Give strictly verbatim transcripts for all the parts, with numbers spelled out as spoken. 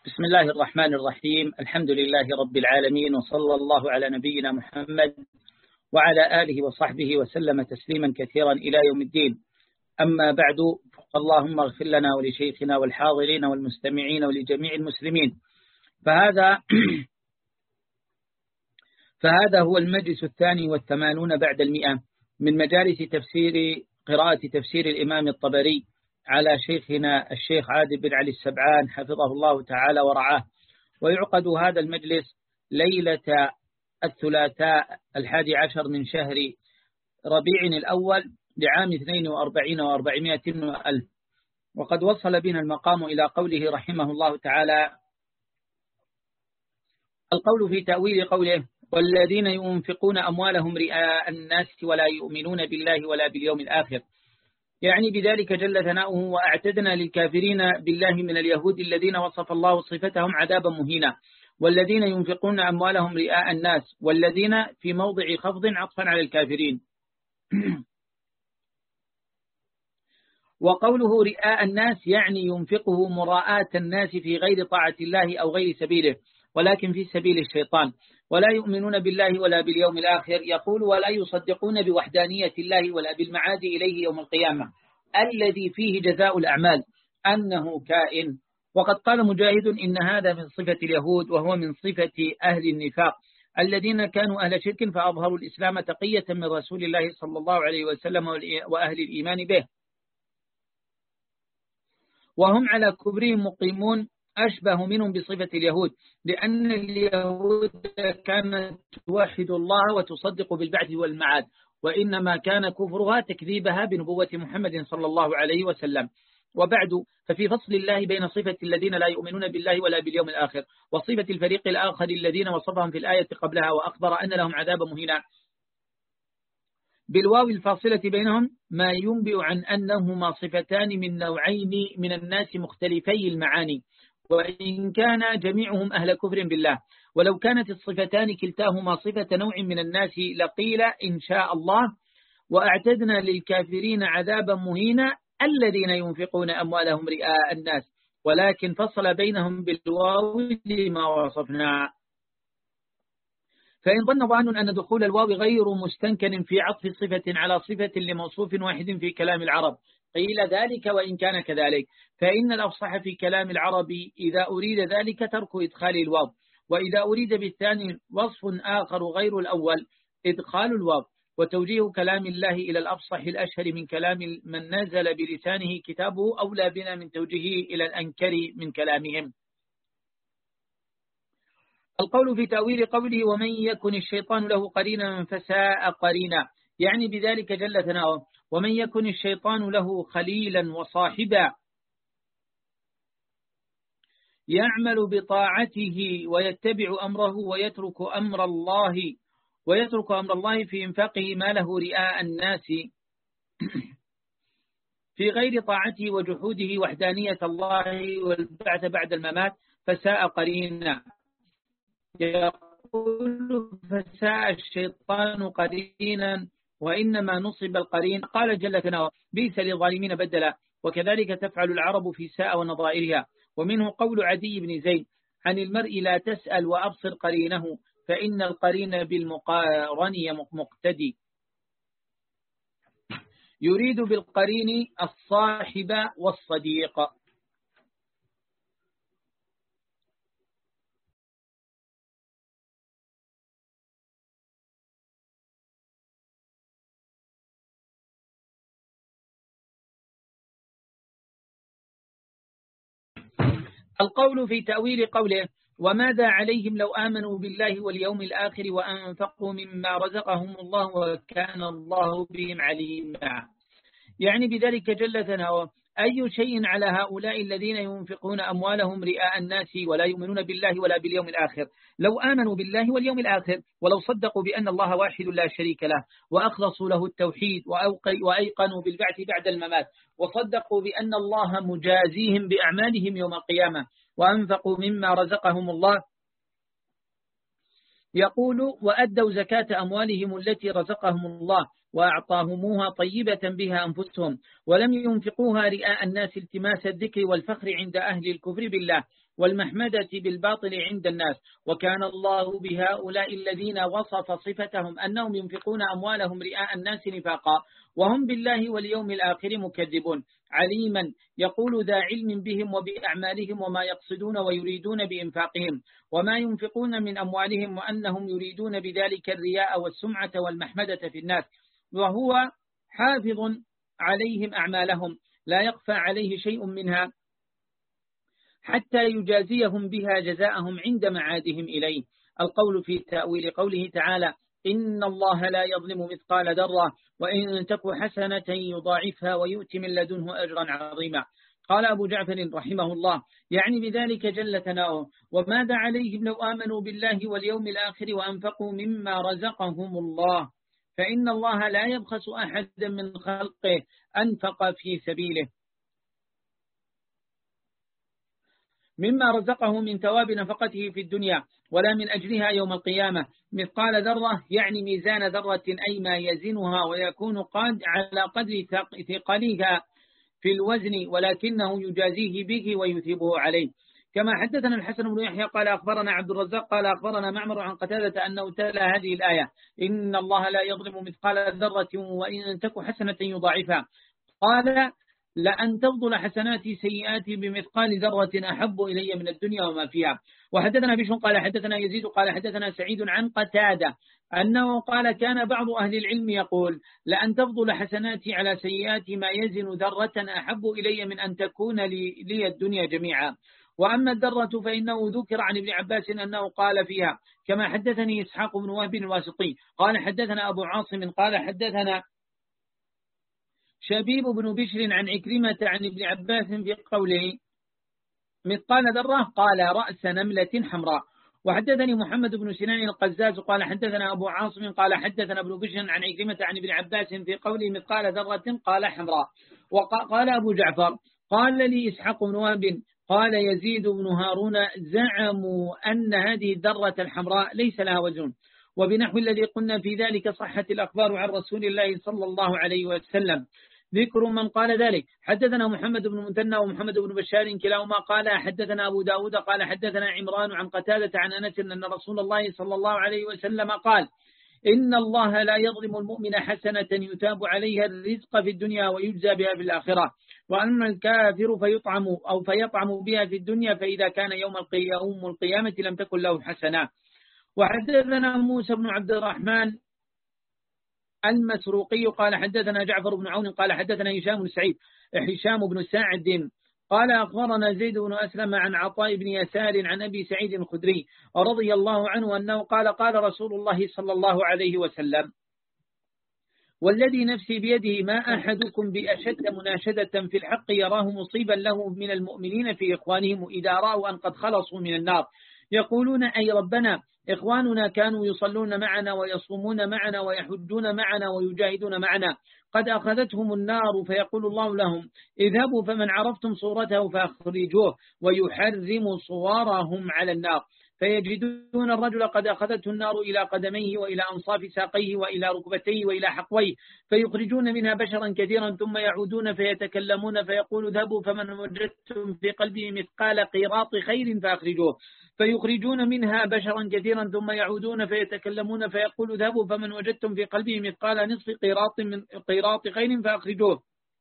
بسم الله الرحمن الرحيم. الحمد لله رب العالمين، وصلى الله على نبينا محمد وعلى آله وصحبه وسلم تسليما كثيرا إلى يوم الدين. أما بعد، اللهم اغفر لنا ولشيخنا والحاضرين والمستمعين ولجميع المسلمين. فهذا فهذا هو المجلس الثاني والثمانون بعد المئة من مجالس تفسير قراءة تفسير الإمام الطبري على شيخنا الشيخ عادل بن علي السبعان حفظه الله تعالى ورعاه. ويعقد هذا المجلس ليلة الثلاثاء الحادي عشر من شهر ربيع الأول لعام اثنين وأربعين وأربعمائة وألف. وقد وصل بنا المقام إلى قوله رحمه الله تعالى: القول في تأويل قوله: والذين ينفقون أموالهم رئاء الناس ولا يؤمنون بالله ولا باليوم الآخر. يعني بذلك جل ثناؤه: وأعتدنا للكافرين بالله من اليهود الذين وصف الله صفتهم عذابا مهينا، والذين ينفقون أموالهم رئاء الناس، والذين في موضع خفض عطفا على الكافرين. وقوله رئاء الناس يعني ينفقه مراءاة الناس في غير طاعة الله أو غير سبيله، ولكن في سبيل الشيطان. ولا يؤمنون بالله ولا باليوم الآخر، يقول: ولا يصدقون بوحدانية الله ولا بالمعاد إليه يوم القيامة الذي فيه جزاء الأعمال أنه كائن. وقد قال مجاهد: إن هذا من صفة اليهود، وهو من صفة أهل النفاق الذين كانوا أهل شرك فأظهروا الإسلام تقية من رسول الله صلى الله عليه وسلم وأهل الإيمان به، وهم على كبرهم مقيمون، أشبه منهم بصفة اليهود، لأن اليهود كانت توحد الله وتصدق بالبعث والمعاد، وإنما كان كفرها تكذيبها بنبوة محمد صلى الله عليه وسلم. وبعد، ففي فصل الله بين صفة الذين لا يؤمنون بالله ولا باليوم الآخر وصفة الفريق الآخر الذين وصفهم في الآية قبلها وأخبر أن لهم عذابا مهينا بالواو الفاصلة بينهم، ما ينبئ عن أنهما صفتان من نوعين من الناس مختلفي المعاني، وإن كان جميعهم أهل كفر بالله. ولو كانت الصفتان كلتاهما صفة نوع من الناس لقيل إن شاء الله: وأعتدنا للكافرين عذابا مهينا الذين ينفقون أموالهم رئاء الناس، ولكن فصل بينهم بالواو لما وصفنا. فإن ظن ظان أن دخول الواو غير مستنكر في عطف صفة على صفة لموصوف واحد في كلام العرب، قيل ذلك وإن كان كذلك، فإن الأفصح في كلام العرب إذا أريد ذلك ترك إدخال الواو، وإذا أريد بالثاني وصف آخر غير الأول إدخال الواو. وتوجيه كلام الله إلى الأفصح الأشهر من كلام من نزل بلسانه كتابه أولى بنا من توجيهه إلى الأنكر من كلامهم. القول في تأويل قوله: ومن يكن الشيطان له قرينا فساء قرينا، يعني بذلك جل ثناؤه: ومن يكن الشيطان له خليلا وصاحبا يعمل بطاعته ويتبع أمره ويترك أمر الله ويترك أمر الله في إنفاقه ماله رئاء الناس في غير طاعته وجحوده وحدانية الله والبعث بعد الممات، فساء قرينا. يقول: فساء الشيطان قرينا، وإنما نصب القرين. قال جل ثناؤه: بئس للظالمين بدلا. وكذلك تفعل العرب في ساء ونظائرها. ومنه قول عدي بن زيد: عن المرء لا تسأل وأبصر قرينه، فإن القرين بالمقارن مقتدي. يريد بالقرين الصاحب والصديق. القول في تأويل قوله: وماذا عليهم لو آمنوا بالله واليوم الآخر وأنفقوا مما رزقهم الله وكان الله بهم عليما. يعني بذلك جل ثناؤه: أي شيء على هؤلاء الذين ينفقون أموالهم رئاء الناس ولا يؤمنون بالله ولا باليوم الآخر، لو آمنوا بالله واليوم الآخر ولو صدقوا بأن الله واحد لا شريك له، وأخلصوا له التوحيد وأيقنوا بالبعث بعد الممات، وصدقوا بأن الله مجازيهم بأعمالهم يوم القيامة، وأنفقوا مما رزقهم الله، يقول: وأدوا زكاة أموالهم التي رزقهم الله، وأعطاهموها طيبة بها أنفسهم، ولم ينفقوها رئاء الناس التماس الذكر والفخر عند أهل الكفر بالله والمحمدة بالباطل عند الناس. وكان الله بهؤلاء الذين وصف صفتهم أنهم ينفقون أموالهم رئاء الناس نفاقا وهم بالله واليوم الآخر مكذبون عليما، يقول ذا علم بهم وبأعمالهم وما يقصدون ويريدون بإنفاقهم وما ينفقون من أموالهم، وأنهم يريدون بذلك الرياء والسمعة والمحمدة في الناس، وهو حافظ عليهم أعمالهم لا يخفى عليه شيء منها حتى يجازيهم بها جزاءهم عند معادهم إليه. القول في تأويل قوله تعالى إن الله لا يظلم مثقال ذرة وإن تك حسنة يضاعفها ويؤتي من لدنه أجرا عظيما. قال أبو جعفر رحمه الله يعني بذلك جل ثناؤه وماذا عليهم لو آمنوا بالله واليوم الآخر وأنفقوا مما رزقهم الله، فإن الله لا يبخس أحدا من خلقه أنفق في سبيله مما رزقه من ثواب نفقته في الدنيا ولا من أجلها يوم القيامة مثقال ذرة، يعني ميزان ذرة أي ما يزنها ويكون قد على قدر ثقلها في الوزن، ولكنه يجازيه به ويثيبه عليه. كما حدثنا الحسن بن يحيى قال أخبرنا عبد الرزاق قال أخبرنا معمر عن قتادة أنه تلا هذه الآية إن الله لا يظلم مثقال ذرة وإن تك حسنة يضاعفها، قال لأن تفضل حسناتي سيئاتي بمثقال ذرة أحب إلي من الدنيا وما فيها. وحدثنا بشر قال حدثنا يزيد قال حدثنا سعيد عن قتادة أنه قال كان بعض أهل العلم يقول لأن تفضل حسناتي على سيئاتي ما يزن ذرة أحب إلي من أن تكون لي, لي الدنيا جميعا. وأما الذرة فإنه ذكر عن ابن عباس أنه قال فيها، كما حدثني إسحاق بن وهب الواسطي قال حدثنا أبو عاصم قال حدثنا شبيب بن بشر عن عكرمة عن ابن عباس في قوله مثقال ذرة قال رأس نملة حمراء. وحدثني محمد بن سنان القزاز قال حدثنا أبو عاصم قال حدثنا ابن بشر عن عكرمة عن ابن عباس في قوله مثقال ذرة قال حمراء. وقال أبو جعفر قال لي إسحاق بن وهب قال يزيد بن هارون زعموا أن هذه الذرة الحمراء ليس لها وزن، وبنحو الذي قلنا في ذلك صحت الأخبار عن رسول الله صلى الله عليه وسلم. ذكر من قال ذلك حدثنا محمد بن مثنى ومحمد بن بشار كلاهما قال حدثنا أبو داود قال حدثنا عمران عن قتادة عن أنس أن رسول الله صلى الله عليه وسلم قال إن الله لا يظلم المؤمن حسنة يتاب عليها الرزق في الدنيا ويجزى بها في الآخرة، وأن الكافر فيطعم أو فيطعم بها في الدنيا فإذا كان يوم القيامة لم تكن له حسنة. وحدثنا موسى بن عبد الرحمن المسروقي قال حدثنا جعفر بن عون قال حدثنا هشام بن سعيد هشام بن سعد قال أخبرنا زيد بن أسلم عن عطاء بن يسار عن أبي سعيد الخدري رضي الله عنه أنه قال قال رسول الله صلى الله عليه وسلم والذي نفسي بيده ما أحدكم بأشد مناشدة في الحق يراه مصيبا له من المؤمنين في إخوانهم إذا رأوا أن قد خلصوا من النار يقولون أي ربنا إخواننا كانوا يصلون معنا ويصومون معنا ويحجون معنا ويجاهدون معنا قد أخذتهم النار فيقول الله لهم اذهبوا فمن عرفتم صورته فأخرجوه ويحرم صورهم على النار فيجدون الرجل قد أخذته النار إلى قدميه وإلى أنصاف ساقيه وإلى ركبتيه وإلى حقويه فيخرجون منها بشرا كثيرا ثم يعودون فيتكلمون فيقول اذهبوا فمن وجدتم في قلبه مثقال قيراط خير فأخرجوه فيخرجون منها بشرا كثيرا ثم يعودون فيتكلمون فيقول اذهبوا فمن وجدتم في قلبه مثقال نصف قيراط من قيراط خير فأخرجوه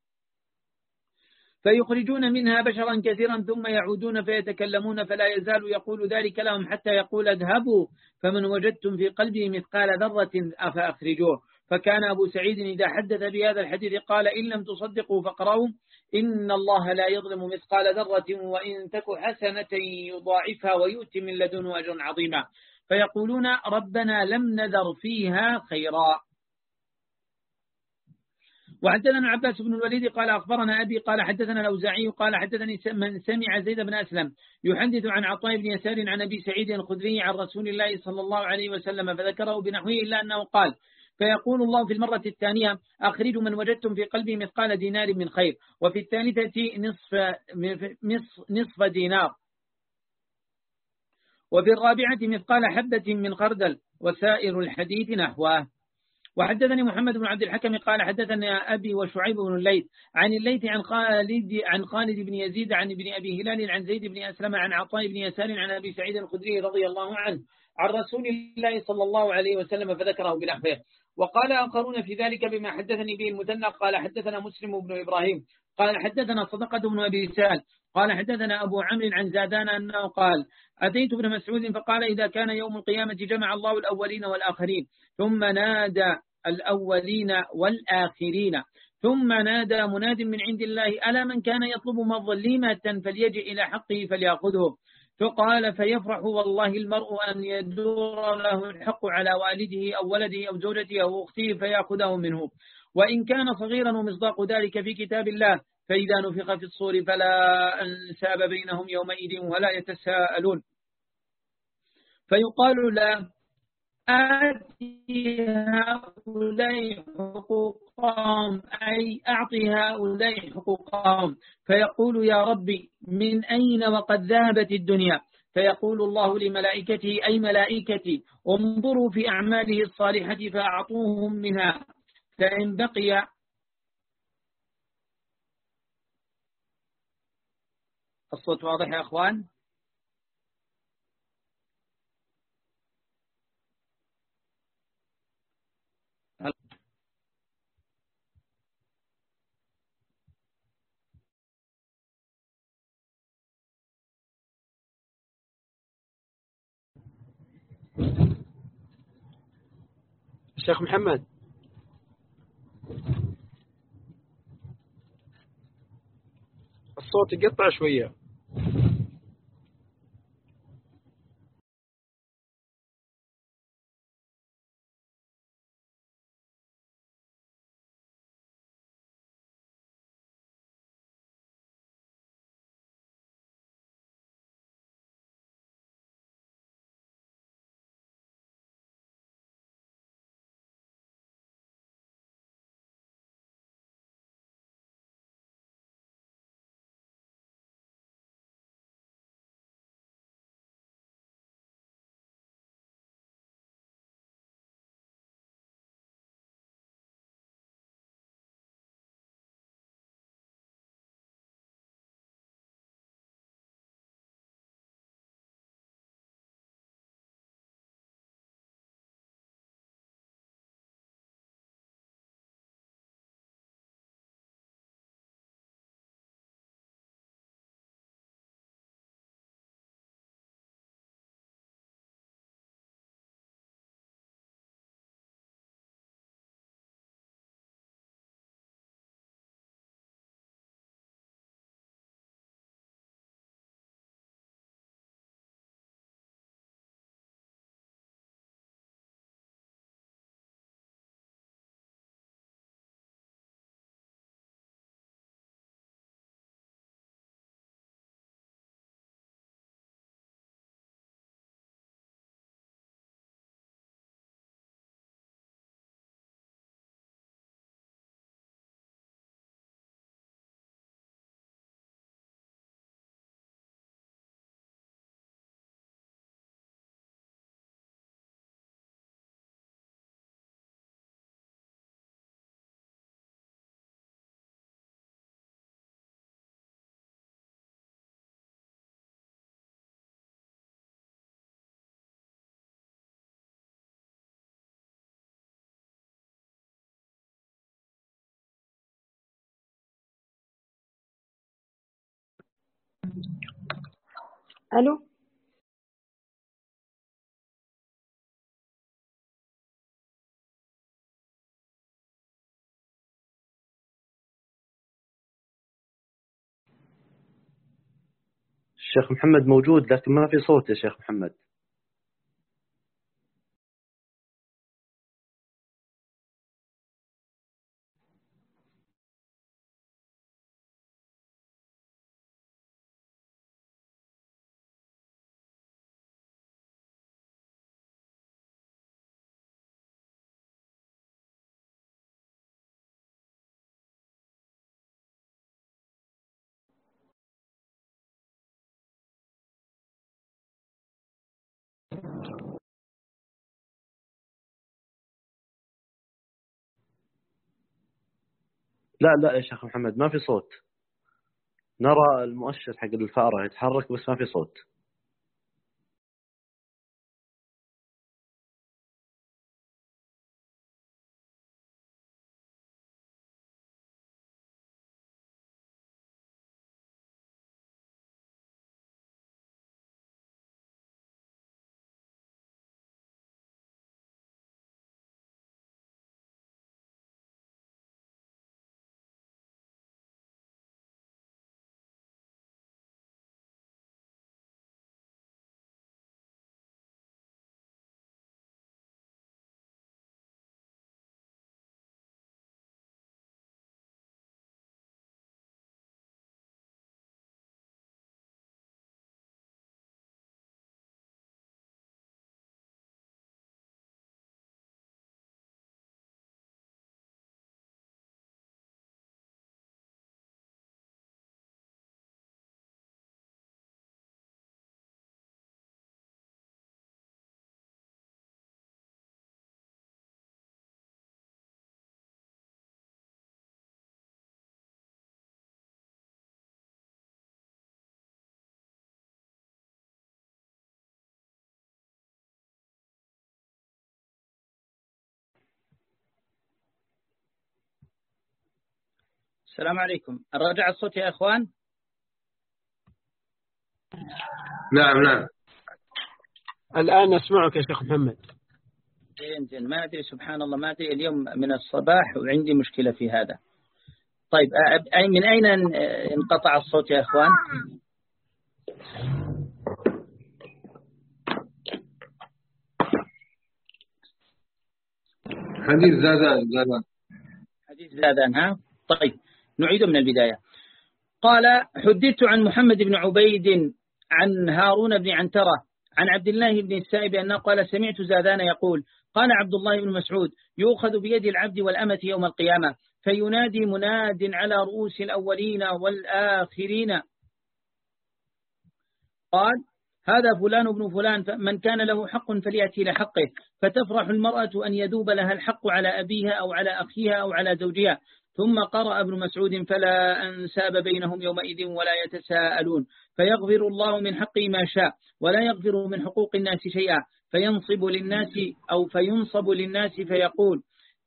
فيخرجون منها بشرا كثيرا ثم يعودون فيتكلمون فلا يزال يقول ذلك لهم حتى يقول اذهبوا فمن وجدتم في قلبه مثقال ذرة فأخرجوه. فكان أبو سعيد إذا حدث بهذا الحديث قال إن لم تصدقوا فاقرأوا إن الله لا يظلم مثقال ذرة وإن تك حسنة يضاعفها ويؤتي من لدنه أجرا عظيما فيقولون ربنا لم نذر فيها خيرا. وحدثنا عباس بن الوليد قال أخبرنا أبي قال حدثنا الأوزاعي قال حدثني من سمع زيد بن أسلم يحدث عن عطاء بن يسار عن أبي سعيد الخدري عن رسول الله صلى الله عليه وسلم فذكره بنحوه إلا أنه قال فيقول الله في المرة الثانية أخرجوا من وجدتم في قلبي مثقال دينار من خير وفي الثالثة نصف, نصف دينار وفي الرابعة مثقال حبة من خردل وسائر الحديث نحوه. وحدثني محمد بن عبد الحكم قال حدثني أبي وشعيب بن الليث عن الليث عن خالد عن خالد بن يزيد عن ابن أبي هلال عن زيد بن أسلم عن عطاء بن يسار عن أبي سعيد الخدري رضي الله عنه عن رسول الله صلى الله عليه وسلم فذكره بنحوه. وقال آخرون في ذلك بما حدثني به المثنى قال حدثنا مسلم بن إبراهيم قال حدثنا صدقة بن أبي سهل قال حدثنا أبو عمرو عن زادان أنه قال أتيت ابن مسعود فقال إذا كان يوم القيامة جمع الله الأولين والآخرين ثم نادى الأولين والآخرين ثم نادى مناد من عند الله ألا من كان يطلب مظلمة فليجئ إلى حقه فليأخذه. فقال فيفرح والله المرء أن يدور له الحق على والده أو ولده أو زوجته أو أخته فيأخذه منه وإن كان صغيرا ومصداق ذلك في كتاب الله فإذا نفخ في الصور فلا أنساب بينهم يومئذ ولا يتساءلون. فيقال لا آتي هؤلاء حقوقهم أي أعطي هؤلاء حقوقهم فيقول يا ربي من أين وقد ذهبت الدنيا فيقول الله لملائكته أي ملائكتي انظروا في أعماله الصالحة فأعطوهم منها فإن بقي الصوت واضح يا أخوان؟ الشيخ محمد الصوت يقطع شوية. ألو. الشيخ محمد موجود لكن ما في صوت يا شيخ محمد. لا لا يا شيخ محمد ما في صوت، نرى المؤشر حق الفأرة يتحرك بس ما في صوت. السلام عليكم. رجع الصوت يا أخوان؟ نعم نعم الآن أسمعك يا شيخ محمد. زين زين. ما أدري سبحان الله، ما أدري اليوم من الصباح وعندي مشكلة في هذا. طيب أي من أين انقطع الصوت يا أخوان؟ حديث زادان زادان حديث زادان. ها طيب نعيده من البداية. قال: حدثت عن محمد بن عبيد عن هارون بن عنترة عن عبد الله بن السائب أنه قال: سمعت زادان يقول: قال عبد الله بن مسعود: يؤخذ بيد العبد والأمة يوم القيامة فينادي مناد على رؤوس الأولين والآخرين، قال: هذا فلان ابن فلان، من كان له حق فليأتي لحقه. فتفرح المرأة أن يذوب لها الحق على أبيها أو على أخيها أو على زوجها. ثم قرأ ابن مسعود: فلا أنساب بينهم يومئذ ولا يتساءلون، فيغفر الله من حقه ما شاء ولا يغفر من حقوق الناس شيئا، فينصب للناس أو فينصب للناس فيقول: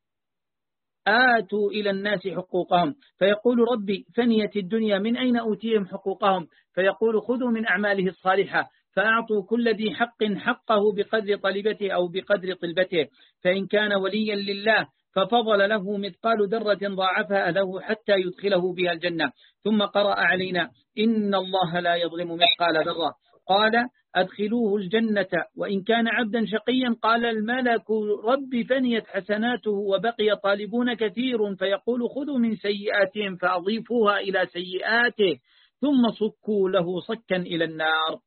آتوا إلى الناس حقوقهم، فيقول: ربي فنيت الدنيا من أين أوتيهم حقوقهم؟ فيقول: خذوا من أعماله الصالحة فأعطوا كل ذي حق حقه بقدر طلبته أو بقدر طلبته، فإن كان وليا لله ففضل له مثقال ذرة ضاعفها له حتى يدخله بها الجنة. ثم قرأ علينا: إن الله لا يظلم مثقال ذرة، قال: أدخلوه الجنة وإن كان عبدا شقيا. قال الملك: رب فنيت حسناته وبقي طالبون كثير، فيقول: خذوا من سيئاتهم فأضيفوها إلى سيئاته ثم صكوا له صكا إلى النار.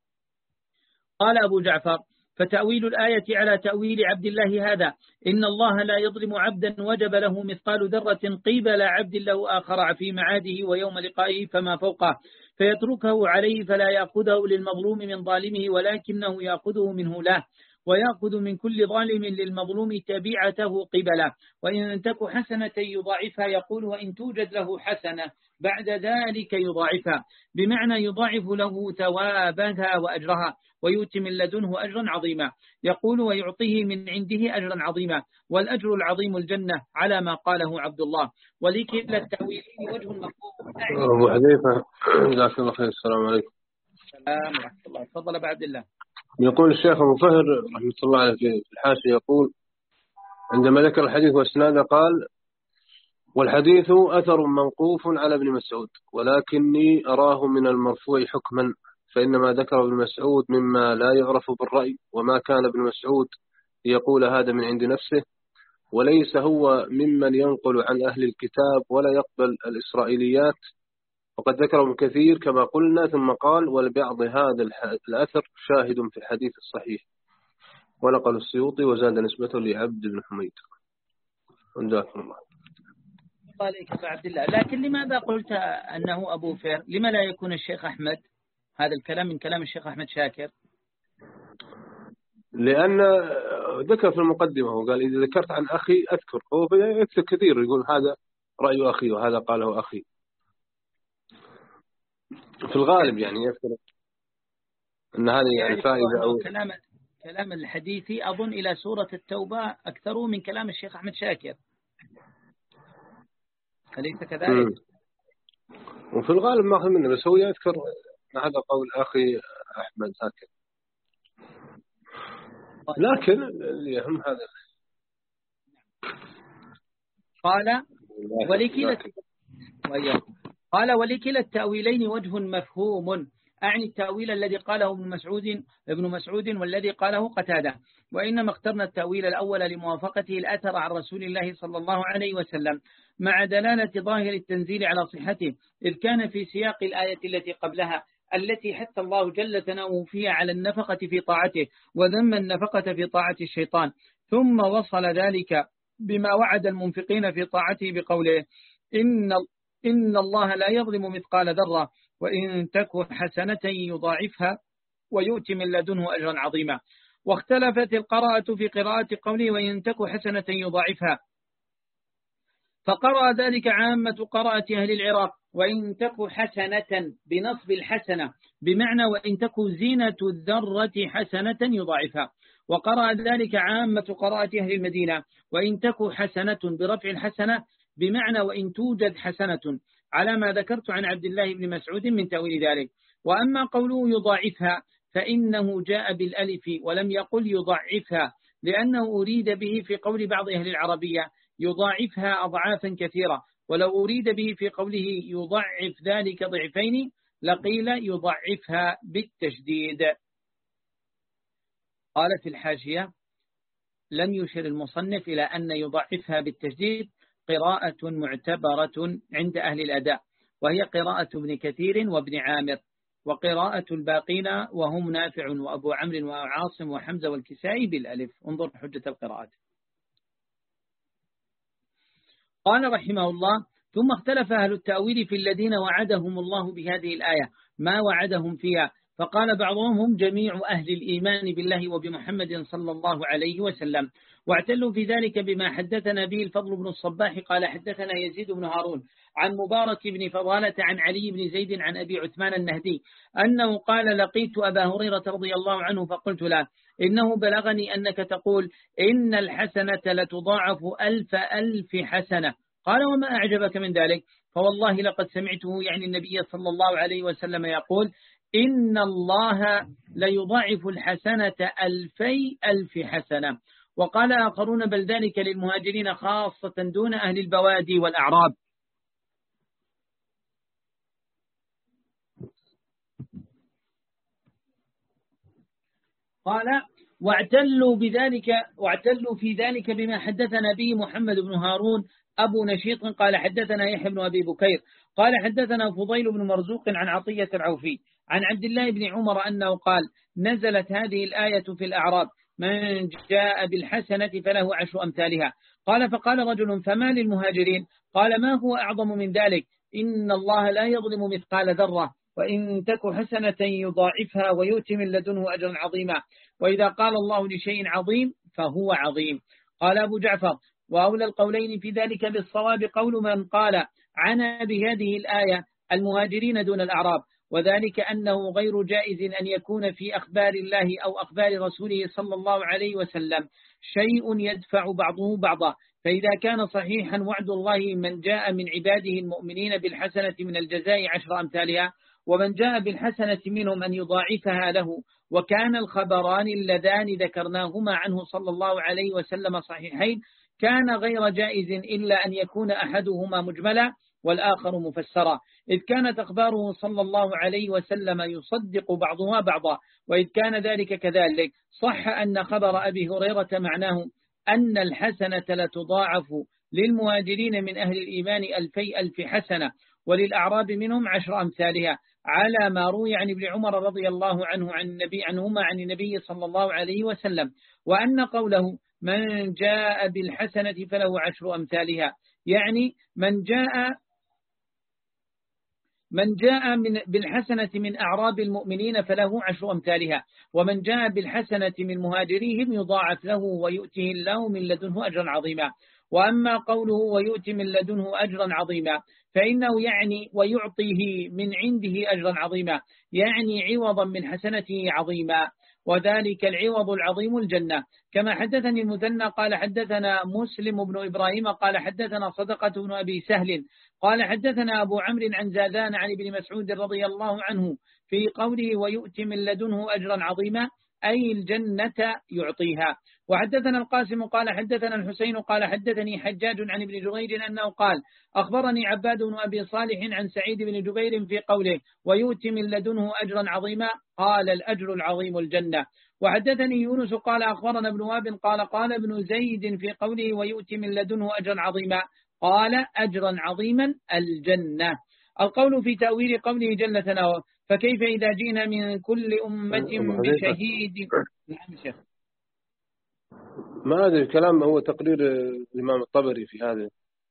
قال أبو جعفر: فتأويل الآية على تأويل عبد الله هذا: إن الله لا يظلم عبدا وجب له مثقال ذرة قبل عبد له آخر في معاده ويوم لقائه فما فوقه، فيتركه عليه فلا يأخذه للمظلوم من ظالمه ولكنه يأخذه منه له، ويأخذ من كل ظالم للمظلوم تبيعته قبله، وإن تك حسنة يضاعفها، يقول: وإن توجد له حسنة بعد ذلك يضاعفها، بمعنى يضاعف له ثوابها وأجرها ويؤتي من لدنه أجرا عظيما. يقول: ويعطيه من عنده أجرا عظيما، والأجر العظيم الجنة، على ما قاله عبد الله. ولكلا التأويلين وجه مفهوم. أبو حذيفة جزاك الله خير. السلام عليكم. السلام ورحمة الله. تفضل أبو عبد الله. يقول الشيخ أبو فهر رحمة الله عليه في الحاشية، يقول: عندما ذكر الحديث واسناده قال: والحديث أثر منقوف على ابن مسعود، ولكني أراه من المرفوع حكما، فإنما ذكر ابن مسعود مما لا يعرف بالرأي، وما كان ابن مسعود يقول هذا من عند نفسه، وليس هو ممن ينقل عن أهل الكتاب ولا يقبل الإسرائيليات. وقد ذكر ابن كثير كما قلنا، ثم قال: ولبعض هذا الأثر شاهد في الحديث الصحيح. ونقل السيوطي وزاد نسبته لعبد بن حميد. وجزاكم الله. قال إيه أبو عبد الله. لكن لماذا قلت أنه أبو فير؟ لما لا يكون الشيخ أحمد؟ هذا الكلام من كلام الشيخ أحمد شاكر. لأن ذكر في المقدمة وقال: إذا ذكرت عن أخي أذكر، هو يكثر كثير يقول هذا رأي أخي وهذا قاله أخي في الغالب، يعني يذكر أن هذه يعني فائدة. أو كلام كلام الحديثي أظن إلى سورة التوبة أكثر من كلام الشيخ أحمد شاكر، أليس كذلك؟ م. وفي الغالب ما أخذ منه، بس هو يذكر هذا قول أخي أحمد هكذا. لكن الأهم هذا قال ولكلا قال ولكلا التأويلين وجه مفهوم، أعني التأويل الذي قاله ابن مسعود ابن مسعود والذي قاله قتادة، وإنما اخترنا التأويل الأول لموافقته الأثر عن رسول الله صلى الله عليه وسلم مع دلالة ظاهر التنزيل على صحته، إذ كان في سياق الآية التي قبلها التي حث الله جل ثناؤه فيها على النفقة في طاعته وذم النفقة في طاعة الشيطان، ثم وصل ذلك بما وعد المنفقين في طاعته بقوله إن إن الله لا يظلم مثقال ذرة وإن تك حسنة يضاعفها ويؤتي من لدنه أجرا عظيما. واختلفت القراءة في قراءة قوله وإن تك حسنة يضاعفها، فقرأ ذلك عامة قراءة أهل العراق وإن تك حسنة بنصب الحسنة بمعنى وإن تك زينة الذرة حسنة يضاعفها، وقرأ ذلك عامة قراءة أهل المدينة وإن تك حسنة برفع الحسنة بمعنى وإن توجد حسنة، على ما ذكرت عن عبد الله بن مسعود من تأويل ذلك. وأما قوله يضاعفها فإنه جاء بالألف ولم يقل يضاعفها، لأنه أريد به في قول بعض أهل العربية يضاعفها أضعافا كثيرة، ولو أريد به في قوله يضعف ذلك ضعفين لقيل يضعفها بالتشديد. قال في الحاشية لم يشر المصنف إلى أن يضعفها بالتشديد قراءة معتبرة عند أهل الأداء، وهي قراءة ابن كثير وابن عامر، وقراءة الباقين وهم نافع وأبو عمرو وعاصم وحمزة والكسائي بالألف. انظر حجة القراءات. قال رحمه الله ثم اختلف أهل التأويل في الذين وعدهم الله بهذه الآية ما وعدهم فيها، فقال بعضهم هم جميع أهل الإيمان بالله وبمحمد صلى الله عليه وسلم، واعتلوا في ذلك بما حدثنا به الفضل بن الصباح قال حدثنا يزيد بن هارون عن مبارك بن فضالة عن علي بن زيد عن أبي عثمان النهدي أنه قال لقيت أبا هريرة رضي الله عنه فقلت له إنه بلغني أنك تقول إن الحسنة لتضاعف ألف ألف حسنة، قال وما أعجبك من ذلك؟ فوالله لقد سمعته يعني النبي صلى الله عليه وسلم يقول إن الله ليضاعف الحسنة ألفي ألف حسنة. وقال آخرون بل ذلك للمهاجرين خاصة دون أهل البوادي والأعراب. قال واعتلوا بذلك واعتلوا في ذلك بما حدثنا به محمد بن هارون أبو نشيط قال حدثنا يحيى بن أبي بكير قال حدثنا فضيل بن مرزوق عن عطية العوفي عن عبد الله بن عمر أنه قال نزلت هذه الآية في الأعراب من جاء بالحسنة فله عشر أمثالها. قال فقال رجل فما للمهاجرين؟ قال ما هو أعظم من ذلك؟ إن الله لا يظلم مثقال ذرة وإن تك حسنة يضاعفها ويؤتي من لدنه أجرا عظيما، وإذا قال الله لشيء عظيم فهو عظيم. قال أبو جعفر وأولى القولين في ذلك بالصواب قول من قال عنا بهذه الآية المهاجرين دون الأعراب، وذلك أنه غير جائز أن يكون في أخبار الله أو أخبار رسوله صلى الله عليه وسلم شيء يدفع بعضه بعضا، فإذا كان صحيحا وعد الله من جاء من عباده المؤمنين بالحسنة من الجزاء عشر أمثالها ومن جاء بالحسنة منهم أن يضاعفها له، وكان الخبران اللذان ذكرناهما عنه صلى الله عليه وسلم صحيحين، كان غير جائز إلا أن يكون أحدهما مجملا والآخر مفسرا، إذ كانت أخباره صلى الله عليه وسلم يصدق بعضها بعضا. وإذ كان ذلك كذلك صح أن خبر أبي هريرة معناه أن الحسنة لتضاعف للمهاجرين من أهل الإيمان ألفي ألف حسنة وللأعراب منهم عشر أمثالها، على ما روي عن ابن عمر رضي الله عنه عن النبي عنهما عن النبي صلى الله عليه وسلم، وأن قوله من جاء بالحسنة فله عشر أمثالها يعني من جاء من جاء من بالحسنة من أعراب المؤمنين فله عشر أمثالها، ومن جاء بالحسنة من مهاجريهم يضاعف له ويؤتيه الله من لدنه أجرا عظيما. وأما قوله ويؤتي من لدنه أجرا عظيما فإنه يعني ويعطيه من عنده أجرا عظيما، يعني عوضا من حسنته عظيما، وذلك العوض العظيم الجنة. كما حدثني المثنى قال حدثنا مسلم بن إبراهيم قال حدثنا صدقة بن أبي سهل قال حدثنا أبو عمرو عن زادان عن ابن مسعود رضي الله عنه في قوله ويؤتي من لدنه أجرا عظيما أي الجنة يعطيها. وحدثنا القاسم قال حدثنا الحسين قال حدثني حجاج عن ابن جبير أنه قال أخبرني عباد بن أبي صالح عن سعيد بن جبير في قوله ويؤتي من لدنه أجرا عظيما قال الأجر العظيم الجنة. وحدثني يونس قال أخبرنا ابن وهب قال قال ابن زيد في قوله ويؤتي من لدنه أجرا عظيما قال أجرا عظيما الجنة. القول في تأويل قوله جل ثناؤه فكيف إذا جئنا من كل أمة بشهيد. نعم شيخ. ما هذا الكلام هو تقرير الإمام الطبري في هذا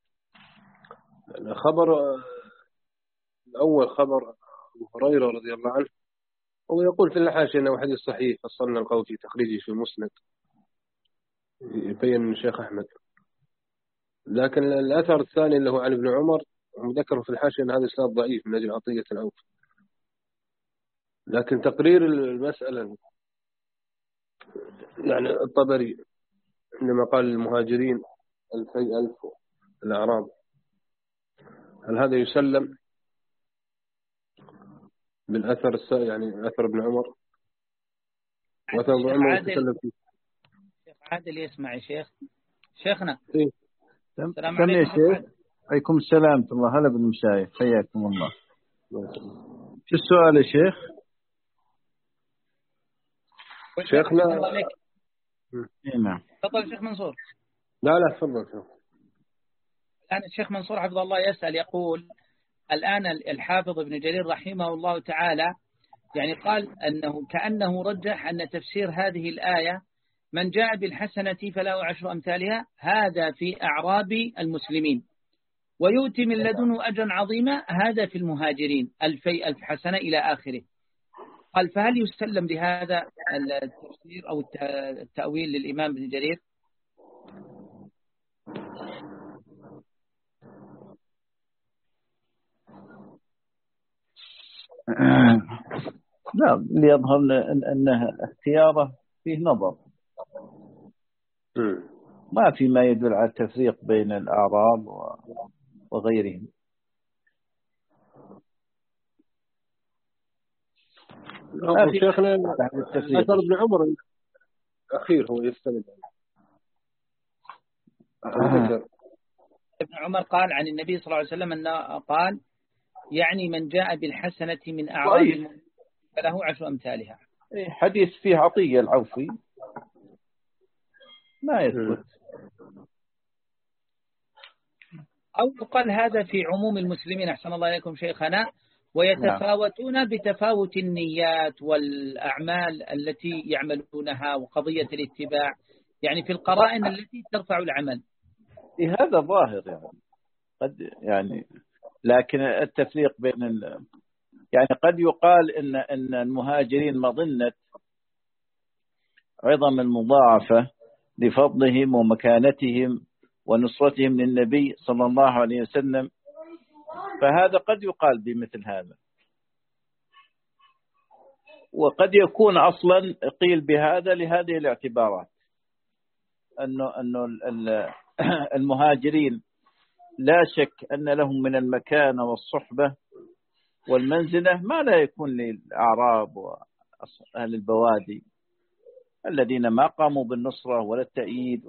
خبر الأول، خبر أبو هريرة رضي الله عنه، هو يقول في الحاشية أنه حديث صحيح، فصلنا القول في تخريجه في المسند يبين الشيخ أحمد. لكن الأثر الثاني اللي هو عن ابن عمر مذكر في الحاشية أن هذا إسناد ضعيف من أجل عطية الأوف. لكن تقرير المسألة يعني الطبري عندما قال المهاجرين ألفي ألف الأعراب، هل هذا يسلم بالأثر السائل يعني أثر ابن عمر؟ وأثر ابن عمر يتسلم فيه. شيخ عادل يسمع يا شيخ. شيخنا إيه؟ السلام عليكم يا شيخ. عليكم السلام ورحمة الله. هلا بالمشايخ حياكم الله. شو السؤال يا شيخ؟ شيخنا نعم. تفضل شيخ منصور. لا لا تفضل. الآن الشيخ منصور حفظه الله يسأل يقول الآن الحافظ ابن جرير رحمه الله تعالى يعني قال أنه كأنه رجح أن تفسير هذه الآية من جاء بالحسنة فله عشر أمثالها هذا في أعراب المسلمين، ويؤتي من لدنه أجرا عظيما هذا في المهاجرين ألفي ألف حسنة إلى آخره. قال فهل يسلم بهذا التفسير أو التأويل للإمام ابن جرير؟ لا، ليظهر أنه اختياره فيه نظر، ما في ما يدل على التفريق بين الأعراب وغيرهم. شيخنا أثر ابن عمر الأخير هو يستند آه. ابن عمر قال عن النبي صلى الله عليه وسلم أنه قال يعني من جاء بالحسنة من أعراب فله عشر أمثالها. حديث فيه عطية العوفي ما يثبت. أو قال هذا في عموم المسلمين أحسن الله إليكم شيخنا، ويتفاوتون بتفاوت النيات والأعمال التي يعملونها وقضية الاتباع يعني في القرائن التي ترفع العمل. هذا ظاهر يعني قد يعني، لكن التفريق بين ال... يعني قد يقال إن إن المهاجرين مظنة عظم المضاعفة لفضلهم ومكانتهم ونصرتهم للنبي صلى الله عليه وسلم، فهذا قد يقال بمثل هذا، وقد يكون أصلا قيل بهذا لهذه الاعتبارات، أنه أنه المهاجرين لا شك أن لهم من المكانة والصحبة والمنزلة ما لا يكون للأعراب وأهل البوادي الذين ما قاموا بالنصرة ولا التأييد،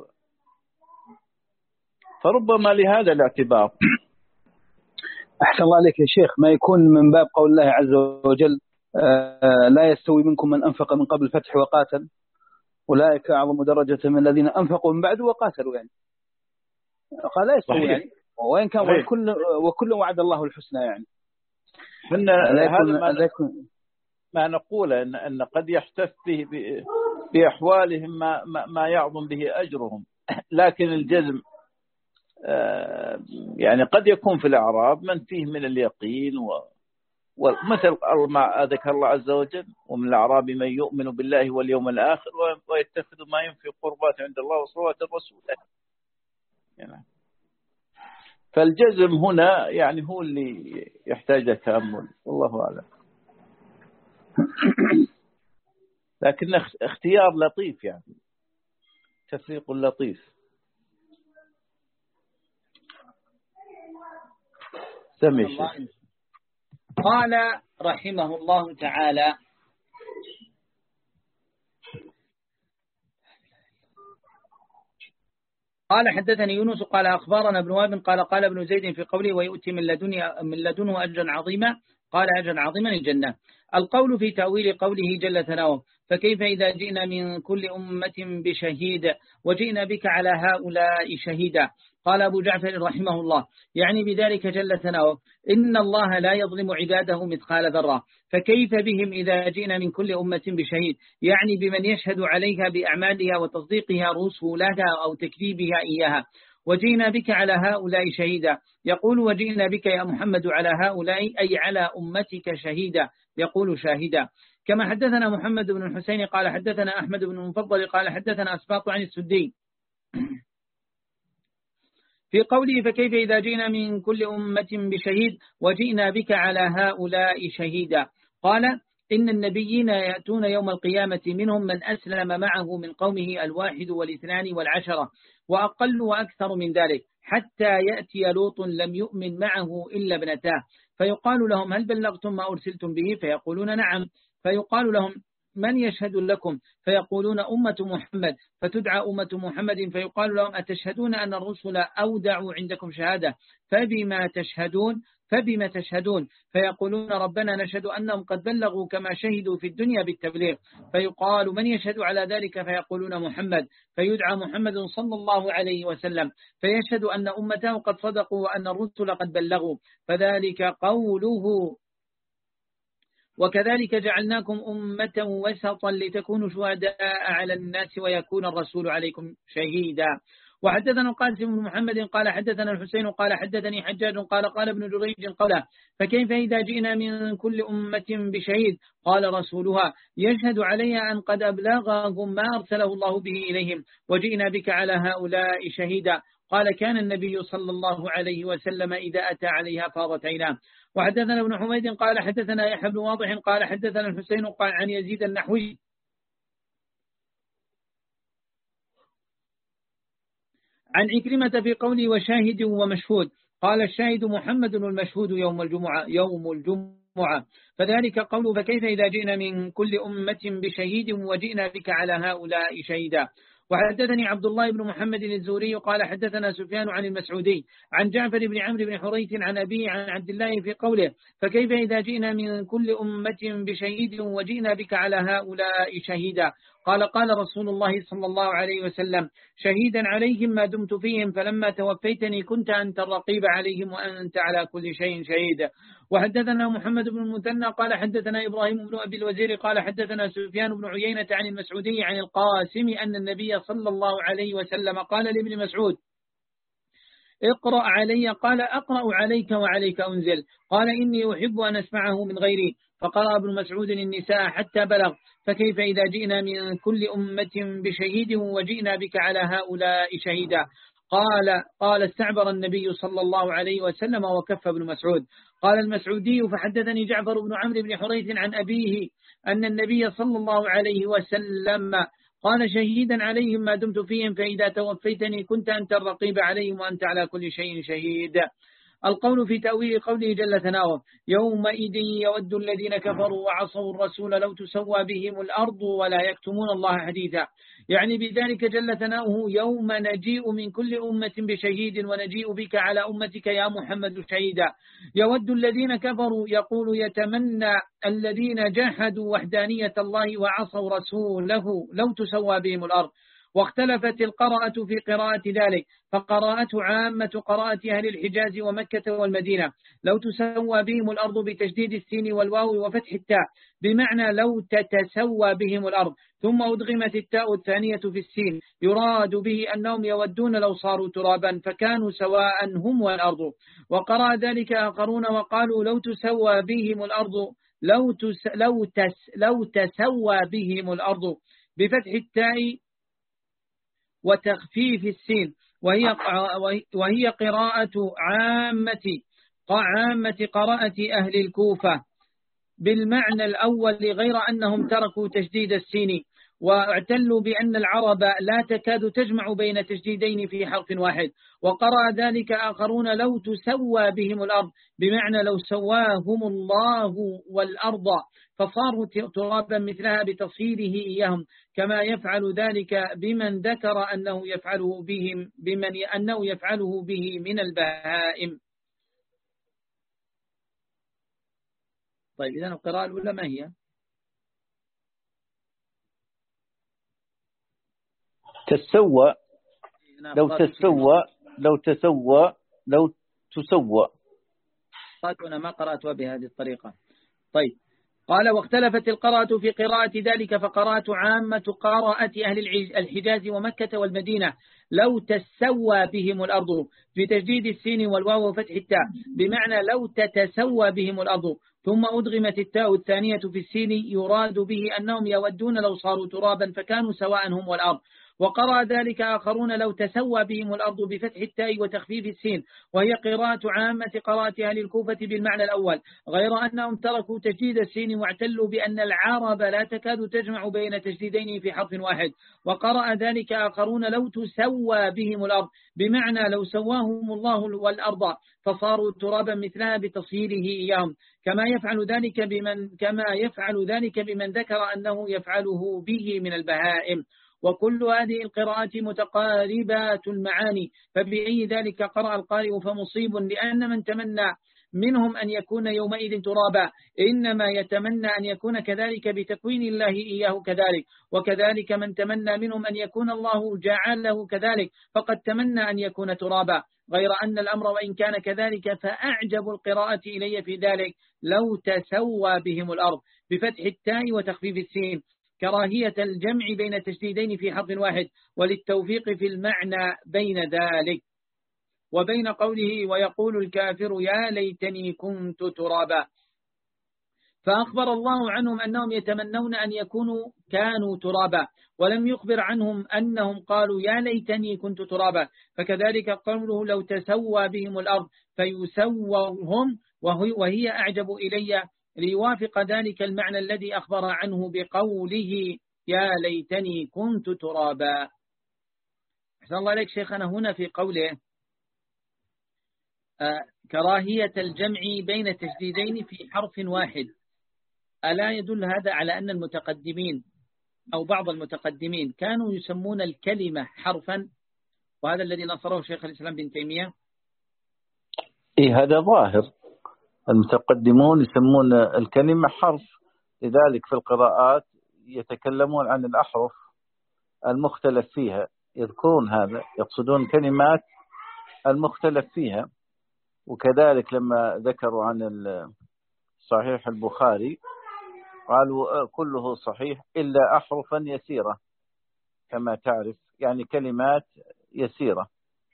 فربما لهذا الاعتبار. أحسن الله عليك يا شيخ، ما يكون من باب قول الله عز وجل آه لا يستوي منكم من أنفق من قبل الفتح وقاتل أولئك أعظم درجة من الذين أنفقوا من بعد وقاتلوا، يعني قال لا يستوي يعني، وإن كان وكل, وكل وعد الله الحسنى يعني. هذا ما, يكون... ما نقول إن, أن قد يحتف به بأحوالهم ما, ما يعظم به أجرهم، لكن الجزم يعني قد يكون في الأعراب من فيه من اليقين ومثل ما ذكر الله عز وجل ومن الأعراب من يؤمن بالله واليوم الآخر ويتخذ ما ينفي قربات عند الله وصلوات الرسول يعني. فالجزم هنا يعني هو اللي يحتاج تأمل والله أعلم. لكن اختيار لطيف يعني تفريق لطيف. سمي قال رحمه الله تعالى قال حدثني يونس قال أخبارنا ابن وهب قال قال ابن زيد في قوله ويؤتي من لدنه من لدنه أجرا عظيما قال أجرا عظيما الجنة. القول في تأويل قوله جل ثناؤه فكيف إذا جئنا من كل أمة بشهيد وجئنا بك على هؤلاء شهيدا. قال أبو جعفر رحمه الله يعني بذلك جل ثناؤه إن الله لا يظلم عباده مثقال ذرة فكيف بهم إذا جئنا من كل أمة بشهيد يعني بمن يشهد عليها بأعمالها وتصديقها رسولها أو تكذيبها إياها. وجئنا بك على هؤلاء شهيدا يقول وجئنا بك يا محمد على هؤلاء أي على أمتك شهيدا يقول شاهدا. كما حدثنا محمد بن الحسين قال حدثنا أحمد بن المفضل قال حدثنا أسباط عن السدي في قوله فكيف إذا جئنا من كل أمة بشهيد وجئنا بك على هؤلاء شهيدا. قال إن النبيين يأتون يوم القيامة منهم من أسلم معه من قومه الواحد والاثنان والعشرة وأقل وأكثر من ذلك حتى يأتي لوط لم يؤمن معه إلا ابنتاه فيقال لهم هل بلغتم ما أرسلتم به فيقولون نعم فيقال لهم من يشهد لكم فيقولون أمة محمد فتدعى أمة محمد فيقال لهم أتشهدون أن الرسل أودعوا عندكم شهادة فبما تشهدون فبما تشهدون فيقولون ربنا نشهد أنهم قد بلغوا كما شهدوا في الدنيا بالتبليغ فيقال من يشهد على ذلك فيقولون محمد فيدعى محمد صلى الله عليه وسلم فيشهد أن أمته قد صدقوا وأن الرسل قد بلغوا فذلك قوله وكذلك جعلناكم أمة وسطا لتكونوا شهداء على الناس ويكون الرسول عليكم شهيدا. وحدثنا القاسم بن محمد قال حدثنا الحسين قال حدثني حجاج قال قال ابن جريج قال فكيف إذا جئنا من كل أمة بشهيد قال رسولها يشهد عليها أن قد أبلغهم ما أرسله الله به إليهم وجئنا بك على هؤلاء شهيدا. قال كان النبي صلى الله عليه وسلم إذا أتى عليها فاضت عيناه. وحدثنا ابن حميد قال حدثنا يحيى بن واضح قال حدثنا الحسين قال عن يزيد النحوي عن عكرمة في قوله وشاهد ومشهود قال الشاهد محمد والمشهود يوم الجمعة يوم الجمعة فذلك قوله فكيف إذا جئنا من كل أمة بشهيد وجئنا بك على هؤلاء شهيدا. وحدثني عبد الله بن محمد الزوري قال حدثنا سفيان عن المسعودي عن جعفر بن عمرو بن حريث عن أبيه عن عبد الله في قوله فكيف إذا جئنا من كل أمة بشهيد وجئنا بك على هؤلاء شهيدا. قال قال رسول الله صلى الله عليه وسلم شهيدا عليهم ما دمت فيهم فلما توفيتني كنت أنت الرقيب عليهم وأنت على كل شيء شهيد. وحدثنا محمد بن المثنى قال حدثنا إبراهيم بن أبي الوزير قال حدثنا سفيان بن عيينة عن المسعودي عن القاسم أن النبي صلى الله عليه وسلم قال لابن مسعود اقرأ علي قال أقرأ عليك وعليك أنزل قال إني أحب أن أسمعه من غيري فقرأ ابن مسعود النساء حتى بلغ فكيف إذا جئنا من كل أمة بشهيد وجئنا بك على هؤلاء شهيدا. قال قال استعبر النبي صلى الله عليه وسلم وكف ابن مسعود. قال المسعودي فحدثني جعفر بن عمرو بن حريث عن أبيه أن النبي صلى الله عليه وسلم قال شهيدا عليهم ما دمت فيهم فإذا توفيتني كنت أنت الرقيب عليهم وأنت على كل شيء شهيد. القول في تأويل قوله جل ثناؤه يومئذ يود الذين كفروا وعصوا الرسول لو تسوى بهم الأرض ولا يكتمون الله حديثا يعني بذلك جل ثناؤه يوم نجيء من كل أمة بشهيد ونجيء بك على أمتك يا محمد شهيدا. يود الذين كفروا يقول يتمنى الذين جحدوا وحدانية الله وعصوا رسوله لو تسوى بهم الأرض واختلفت القراءة في قراءة ذلك، فقراءته عامة قراءة أهل الحجاز ومكة والمدينة لو تسوى بهم الأرض بتشديد السين والواو وفتح التاء، بمعنى لو تتسوى بهم الأرض، ثم أدغمت التاء الثانية في السين، يراد به أنهم يودون لو صاروا ترابا فكانوا سواء هم والأرض. وقرأ ذلك آخرون وقالوا لو تسوى بهم الأرض لو, تس لو, تس لو تسوى بهم الأرض بفتح التاء وتخفيف السين، وهي وهي قراءة عامة عامة قراءة أهل الكوفة بالمعنى الأول، غير أنهم تركوا تشديد السين، واعتلوا بأن العرب لا تكاد تجمع بين تشديدين في حرف واحد. وقرأ ذلك آخرون لو تسوى بهم الأرض بمعنى لو سواهم الله والأرض فصاروا ترابا مثلها بتصيره إياهم، كما يفعل ذلك بمن ذكر أنه يفعله بهم بمن أنه يفعله به من البهائم. طيب إذن القراءة الأولى ما هي؟ تسوى لو تسوى لو تسوى لو تسوى. أنا ما قرأتها بهذه الطريقة. طيب قال واختلفت القراءة في قراءة ذلك، فقراءة عامة قراءة أهل الحجاز ومكة والمدينة لو تسوى بهم الأرض بتجديد السين والواو وفتح التاء، بمعنى لو تتسوى بهم الأرض، ثم أدغمت التاء الثانية في السين، يراد به أنهم يودون لو صاروا ترابا فكانوا سواء هم والأرض. وقرأ ذلك آخرون لو تسوى بهم الأرض بفتح التاء وتخفيف السين، وهي قراءة عامة قراءة أهل الكوفة بالمعنى الأول، غير أنهم تركوا تجديد السين واعتلوا بأن العرب لا تكاد تجمع بين تجديدين في حرف واحد. وقرأ ذلك آخرون لو تسوى بهم الأرض بمعنى لو سواهم الله والأرض فصاروا ترابا مثلها بتصييره إياهم، كما يفعل ذلك بمن كما يفعل ذلك بمن ذكر أنه يفعله به من البهائم. وكل هذه القراءات متقاربات المعاني، فبأي ذلك قرأ القارئ فمصيب، لأن من تمنى منهم أن يكون يومئذ ترابا إنما يتمنى أن يكون كذلك بتكوين الله إياه كذلك، وكذلك من تمنى منهم أن يكون الله جعله كذلك فقد تمنى أن يكون ترابا، غير أن الأمر وإن كان كذلك فأعجب القراءة إلي في ذلك لو تسوى بهم الأرض بفتح التاء وتخفيف السين، كراهية الجمع بين تشديدين في حرف واحد، وللتوفيق في المعنى بين ذلك وبين قوله ويقول الكافر يا ليتني كنت ترابا. فأخبر الله عنهم أنهم يتمنون أن يكونوا كانوا ترابا، ولم يخبر عنهم أنهم قالوا يا ليتني كنت ترابا، فكذلك قوله لو تسوى بهم الأرض فيسوهم وهي أعجب إلي، ليوافق ذلك المعنى الذي أخبر عنه بقوله يا ليتني كنت ترابا. أحسن الله عليك شيخنا هنا في قوله آه كراهية الجمع بين تشديدين في حرف واحد، ألا يدل هذا على أن المتقدمين أو بعض المتقدمين كانوا يسمون الكلمة حرفا، وهذا الذي نصره شيخ الإسلام بن تيمية؟ إيه هذا ظاهر، المتقدمون يسمون الكلمة حرف، لذلك في القراءات يتكلمون عن الأحرف المختلف فيها، يذكرون هذا، يقصدون كلمات المختلف فيها. وكذلك لما ذكروا عن صحيح البخاري قالوا كله صحيح إلا أحرفا يسيرة، كما تعرف يعني كلمات يسيرة.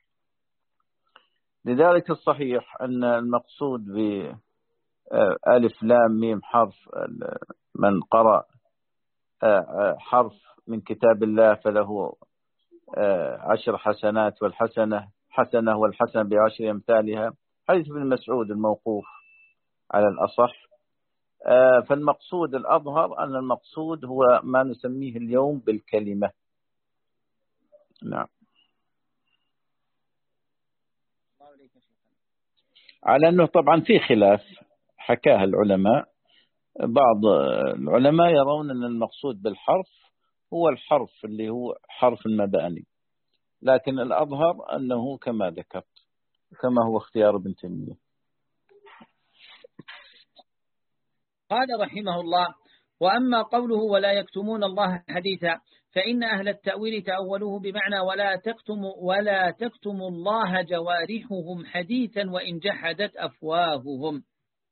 لذلك الصحيح أن المقصود بألف لام ميم حرف، من قرأ حرف من كتاب الله فله عشر حسنات والحسنة حسنة والحسنة بعشر أمثالها، حديث ابن مسعود الموقوف على الأصح. فالمقصود الأظهر أن المقصود هو ما نسميه اليوم بالكلمة. نعم. على أنه طبعا في خلاف حكاها العلماء، بعض العلماء يرون أن المقصود بالحرف هو الحرف اللي هو حرف المباني، لكن الأظهر أنه كما ذكرت كما هو اختيار ابن تيمية. قال رحمه الله: وأما قوله ولا يكتمون الله حديثا فإن أهل التأويل تأولوه بمعنى ولا تكتموا ولا تكتموا الله جوارحهم حديثا وإن جحدت أفواههم.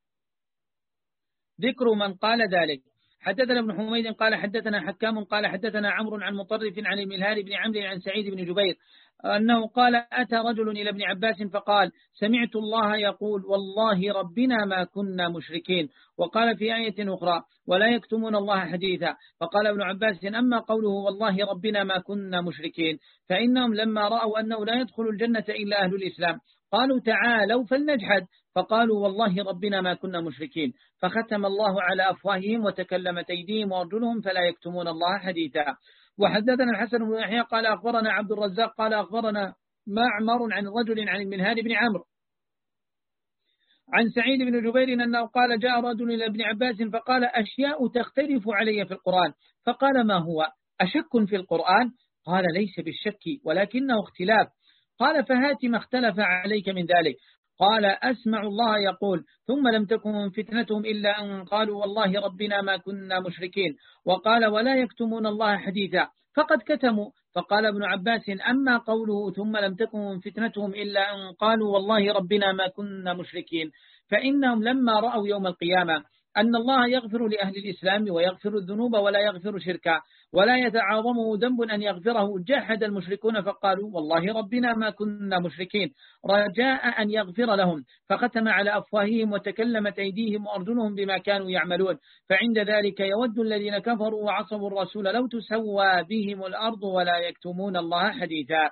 ذكر من قال ذلك. حدثنا ابن حميد قال حدثنا حكام قال حدثنا عمرو عن مطرف عن الملهار بن عمرو عن سعيد بن جبير أنه قال أتى رجل إلى ابن عباس فقال سمعت الله يقول والله ربنا ما كنا مشركين. وقال في آية أخرى ولا يكتمون الله حديثا. فقال ابن عباس أما قوله والله ربنا ما كنا مشركين فإنهم لما رأوا أنه لا يدخل الجنة إلا أهل الإسلام قالوا تعالوا فلنجحد فقالوا والله ربنا ما كنا مشركين فختم الله على أفواههم وتكلمت أيديهم وأرجلهم فلا يكتمون الله حديثا. وحدثنا الحسن بن يحيى قال أخبرنا عبد الرزاق قال أخبرنا معمر عن رجل عن المنهار بن عمرو عن سعيد بن جبير أنه قال جاء رجل إلى ابن عباس فقال أشياء تختلف علي في القرآن فقال ما هو أشك في القرآن؟ قال ليس بالشك ولكنه اختلاف. قال فهات ما اختلف عليك من ذلك. قال أسمع الله يقول ثم لم تكن فتنتهم إلا أن قالوا والله ربنا ما كنا مشركين. وقال ولا يكتمون الله حديثا فقد كتموا. فقال ابن عباس أما قوله ثم لم تكن فتنتهم إلا أن قالوا والله ربنا ما كنا مشركين فإنهم لما رأوا يوم القيامة أن الله يغفر لأهل الإسلام ويغفر الذنوب ولا يغفر شركا ولا يتعاظمه ذنب أن يغفره جحد المشركون فقالوا والله ربنا ما كنا مشركين رجاء أن يغفر لهم فختم على أفواههم وتكلمت أيديهم وأرجلهم بما كانوا يعملون. فعند ذلك يود الذين كفروا وعصوا الرسول لو تسوى بهم الأرض ولا يكتمون الله حديثا.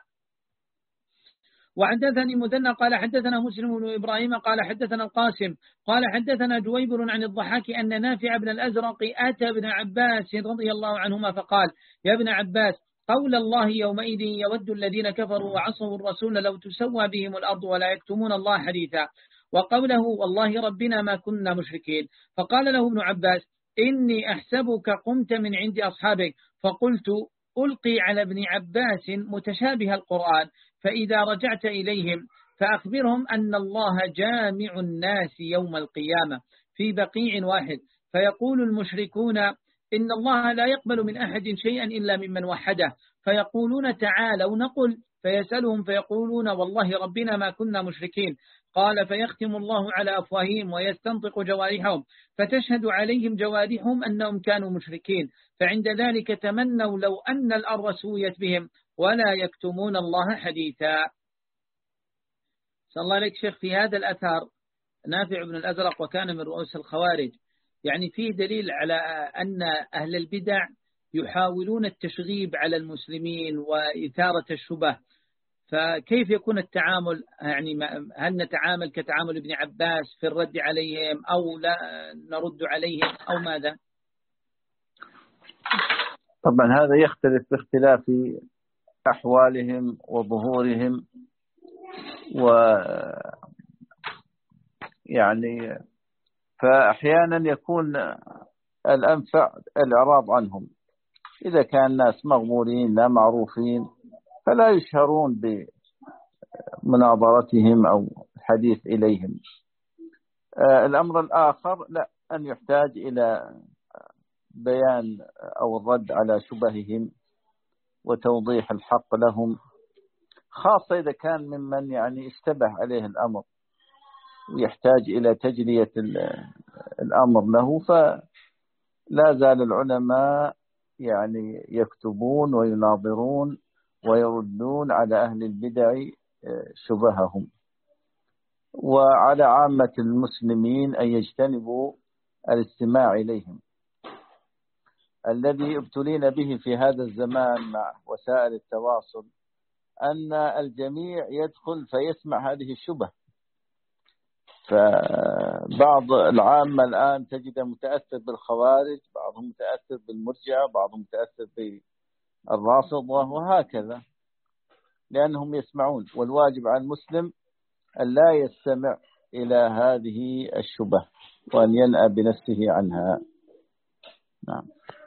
وحدثني مثنى قال حدثنا مسلم بن إبراهيم قال حدثنا القاسم قال حدثنا جويبر عن الضحاك أن نافع بن الأزرق أتى ابن عباس رضي الله عنهما فقال يا ابن عباس قول الله يومئذ يود الذين كفروا وعصوا الرسول لو تسوى بهم الأرض ولا يكتمون الله حديثا وقوله والله ربنا ما كنا مشركين. فقال له ابن عباس إني أحسبك قمت من عند أصحابك فقلت ألقي على ابن عباس متشابه القرآن فإذا رجعت إليهم فأخبرهم أن الله جامع الناس يوم القيامة في بقيع واحد فيقول المشركون إن الله لا يقبل من أحد شيئا إلا ممن وحده فيقولون تعالوا نقل فيسألهم فيقولون والله ربنا ما كنا مشركين. قال فيختم الله على أفواههم ويستنطق جوارحهم فتشهد عليهم جوارحهم أنهم كانوا مشركين فعند ذلك تمنوا لو أن الأرض سويت بهم ولا يكتمون الله حديثا. صلى الله عليك شيخ في هذا الأثر نافع بن الأزرق وكان من رؤوس الخوارج يعني فيه دليل على أن أهل البدع يحاولون التشغيب على المسلمين وإثارة الشبه فكيف يكون التعامل يعني هل نتعامل كتعامل ابن عباس في الرد عليهم أو لا نرد عليهم أو ماذا؟ طبعا هذا يختلف باختلاف أحوالهم وظهورهم و يعني فأحيانا يكون الأنفع الإعراض عنهم إذا كان الناس مغمورين لا معروفين فلا يشهرون بمناظرتهم أو الحديث إليهم. الأمر الآخر لا أن يحتاج إلى بيان أو الرد على شبههم وتوضيح الحق لهم خاصة إذا كان ممن يعني اشتبه عليه الأمر ويحتاج إلى تجلية الأمر له فلا زال العلماء يعني يكتبون ويناظرون ويردون على أهل البدع شبههم وعلى عامة المسلمين أن يجتنبوا الاستماع إليهم. الذي ابتلينا به في هذا الزمان مع وسائل التواصل أن الجميع يدخل فيسمع هذه الشبه فبعض العامة الآن تجد متأثر بالخوارج بعضهم متأثر بالمرجعة بعضهم متأثر بالرافضة وهكذا لأنهم يسمعون والواجب على المسلم أن لا يستمع إلى هذه الشبه وأن ينأى بنفسه عنها. نعم.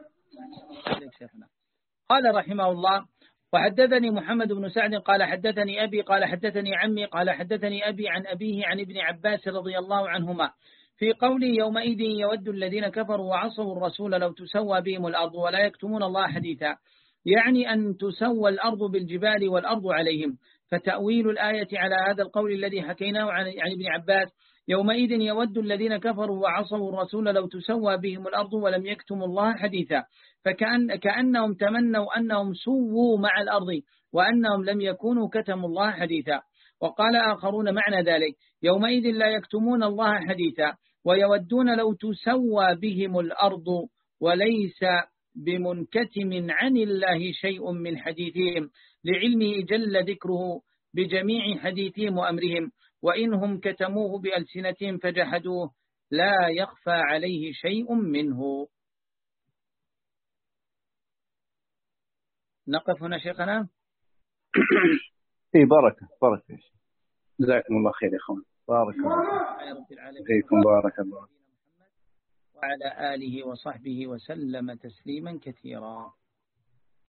قال رحمه الله وحدثني محمد بن سعد قال حدثني أبي قال حدثني عمي قال حدثني أبي عن أبيه عن ابن عباس رضي الله عنهما في قوله يومئذ يود الذين كفروا وعصوا الرسول لو تسوى بهم الأرض ولا يكتمون الله حديثا يعني أن تسوى الأرض بالجبال والأرض عليهم. فتأويل الآية على هذا القول الذي حكيناه عن ابن عباس: يومئذ يود الذين كفروا وعصوا الرسول لو تسوى بهم الأرض ولم يكتموا الله حديثا. فكأن كأنهم تمنوا أنهم سووا مع الأرض وأنهم لم يكونوا كتموا الله حديثا. وقال آخرون معنى ذلك: يومئذ لا يكتمون الله حديثا ويودون لو تسوى بهم الأرض وليس بمنكتم عن الله شيء من حديثهم لعلمه جل ذكره بجميع حديثهم وأمرهم، وإنهم كتموه بألسنتهم فجحدوه لا يخفى عليه شيء منه. نقف هنا شيخنا. في بركة بركة. جزاكم الله خير يا اخوان. بارك الله فيكم. بارك الله. وعلى آله وصحبه وسلم تسليما كثيرا.